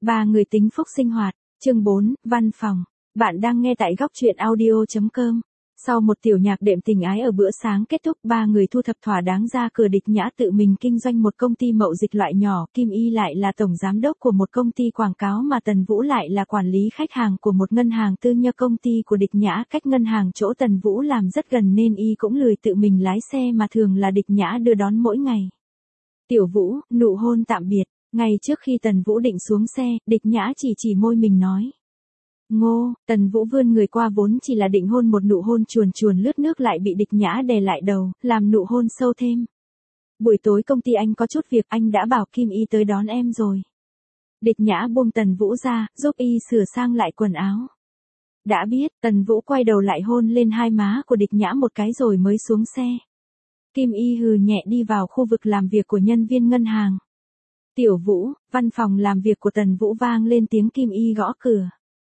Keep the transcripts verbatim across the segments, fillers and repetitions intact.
Ba người tính phúc sinh hoạt, chương bốn, văn phòng. Bạn đang nghe tại góc truyện audio chấm com. Sau một tiểu nhạc đệm tình ái ở bữa sáng kết thúc, ba người thu thập thỏa đáng ra cửa. Địch Nhã tự mình kinh doanh một công ty mậu dịch loại nhỏ, Kim Y lại là tổng giám đốc của một công ty quảng cáo, mà Tần Vũ lại là quản lý khách hàng của một ngân hàng tư nhân. Công ty của Địch Nhã cách ngân hàng chỗ Tần Vũ làm rất gần nên y cũng lười tự mình lái xe mà thường là Địch Nhã đưa đón mỗi ngày. Tiểu Vũ, nụ hôn tạm biệt. Ngay trước khi Tần Vũ định xuống xe, Địch Nhã chỉ chỉ môi mình nói. Ngô, Tần Vũ vươn người qua, vốn chỉ là định hôn một nụ hôn chuồn chuồn lướt nước lại bị Địch Nhã đè lại đầu, làm nụ hôn sâu thêm. Buổi tối công ty anh có chút việc, anh đã bảo Kim Y tới đón em rồi. Địch Nhã buông Tần Vũ ra, giúp y sửa sang lại quần áo. Đã biết, Tần Vũ quay đầu lại hôn lên hai má của Địch Nhã một cái rồi mới xuống xe. Kim Y hừ nhẹ đi vào khu vực làm việc của nhân viên ngân hàng. Tiểu Vũ, văn phòng làm việc của Tần Vũ vang lên tiếng Kim Y gõ cửa.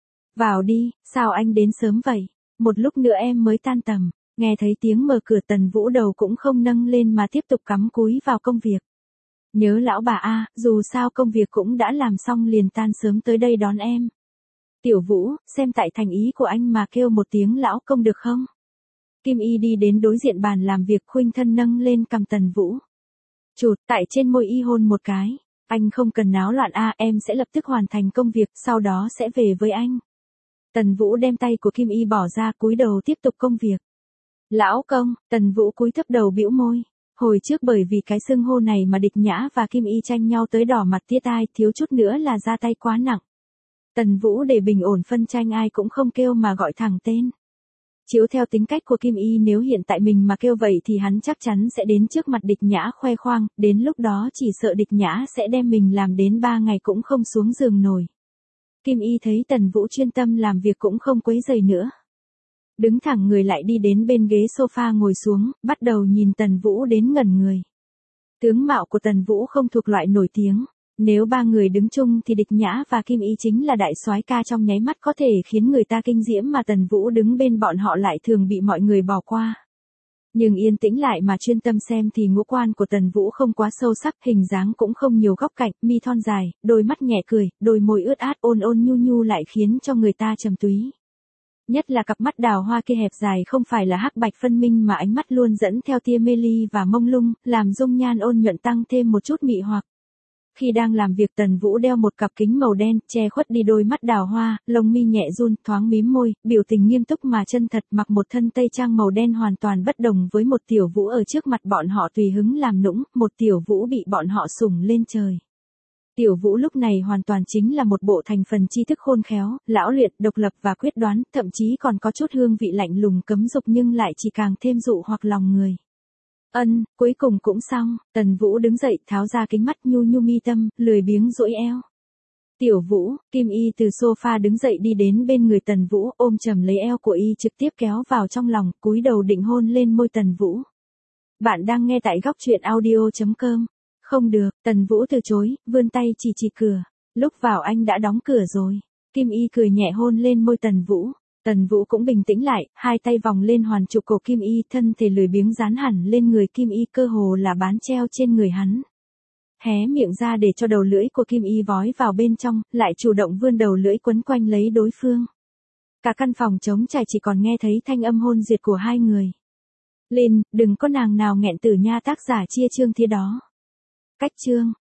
Vào đi, sao anh đến sớm vậy? Một lúc nữa em mới tan tầm. Nghe thấy tiếng mở cửa, Tần Vũ đầu cũng không nâng lên mà tiếp tục cắm cúi vào công việc. Nhớ lão bà a, dù sao công việc cũng đã làm xong liền tan sớm tới đây đón em. Tiểu Vũ, xem tại thành ý của anh mà kêu một tiếng lão công được không? Kim Y đi đến đối diện bàn làm việc, khuynh thân nâng lên cằm Tần Vũ. Chụt, tại trên môi y hôn một cái. Anh không cần náo loạn a, em sẽ lập tức hoàn thành công việc, sau đó sẽ về với anh. Tần Vũ đem tay của Kim Y bỏ ra, cúi đầu tiếp tục công việc. Lão công, Tần Vũ cúi thấp đầu bĩu môi. Hồi trước bởi vì cái xưng hô này mà Địch Nhã và Kim Y tranh nhau tới đỏ mặt tía tai, thiếu chút nữa là ra tay quá nặng. Tần Vũ để bình ổn phân tranh ai cũng không kêu mà gọi thẳng tên. Chiếu theo tính cách của Kim Y, nếu hiện tại mình mà kêu vậy thì hắn chắc chắn sẽ đến trước mặt Địch Nhã khoe khoang, đến lúc đó chỉ sợ Địch Nhã sẽ đem mình làm đến ba ngày cũng không xuống giường nổi. Kim Y thấy Tần Vũ chuyên tâm làm việc cũng không quấy rầy nữa. Đứng thẳng người lại đi đến bên ghế sofa ngồi xuống, bắt đầu nhìn Tần Vũ đến ngẩn người. Tướng mạo của Tần Vũ không thuộc loại nổi tiếng. Nếu ba người đứng chung thì Địch Nhã và Kim Y chính là đại soái ca trong nháy mắt có thể khiến người ta kinh diễm, mà Tần Vũ đứng bên bọn họ lại thường bị mọi người bỏ qua. Nhưng yên tĩnh lại mà chuyên tâm xem thì ngũ quan của Tần Vũ không quá sâu sắc, hình dáng cũng không nhiều góc cạnh, mi thon dài, đôi mắt nhẹ cười, đôi môi ướt át ôn ôn nhu nhu lại khiến cho người ta trầm túy. Nhất là cặp mắt đào hoa kia hẹp dài không phải là hắc bạch phân minh mà ánh mắt luôn dẫn theo tia mê ly và mông lung, làm dung nhan ôn nhuận tăng thêm một chút mị hoặc. Khi đang làm việc, Tần Vũ đeo một cặp kính màu đen, che khuất đi đôi mắt đào hoa, lông mi nhẹ run, thoáng mím môi, biểu tình nghiêm túc mà chân thật, mặc một thân tây trang màu đen hoàn toàn bất đồng với một Tiểu Vũ ở trước mặt bọn họ tùy hứng làm nũng, một Tiểu Vũ bị bọn họ sủng lên trời. Tiểu Vũ lúc này hoàn toàn chính là một bộ thành phần tri thức khôn khéo, lão luyện, độc lập và quyết đoán, thậm chí còn có chút hương vị lạnh lùng cấm dục nhưng lại chỉ càng thêm dụ hoặc lòng người. Ân, cuối cùng cũng xong. Tần Vũ đứng dậy, tháo ra kính mắt, nhu nhu mi tâm, lười biếng duỗi eo. Tiểu Vũ, Kim Y từ sofa đứng dậy đi đến bên người Tần Vũ, ôm chầm lấy eo của y trực tiếp kéo vào trong lòng, cúi đầu định hôn lên môi Tần Vũ. Bạn đang nghe tại góc truyện audio chấm com. Không được, Tần Vũ từ chối, vươn tay chỉ chỉ cửa. Lúc vào anh đã đóng cửa rồi. Kim Y cười nhẹ hôn lên môi Tần Vũ. Tần Vũ cũng bình tĩnh lại, hai tay vòng lên hoàn trụ cổ Kim Y, thân thể lười biếng dán hẳn lên người Kim Y, cơ hồ là bán treo trên người hắn. Hé miệng ra để cho đầu lưỡi của Kim Y vói vào bên trong, lại chủ động vươn đầu lưỡi quấn quanh lấy đối phương. Cả căn phòng trống trải chỉ còn nghe thấy thanh âm hôn duyệt của hai người. Linh, đừng có nàng nào nghẹn tử nha, tác giả chia chương thế đó. Cách chương.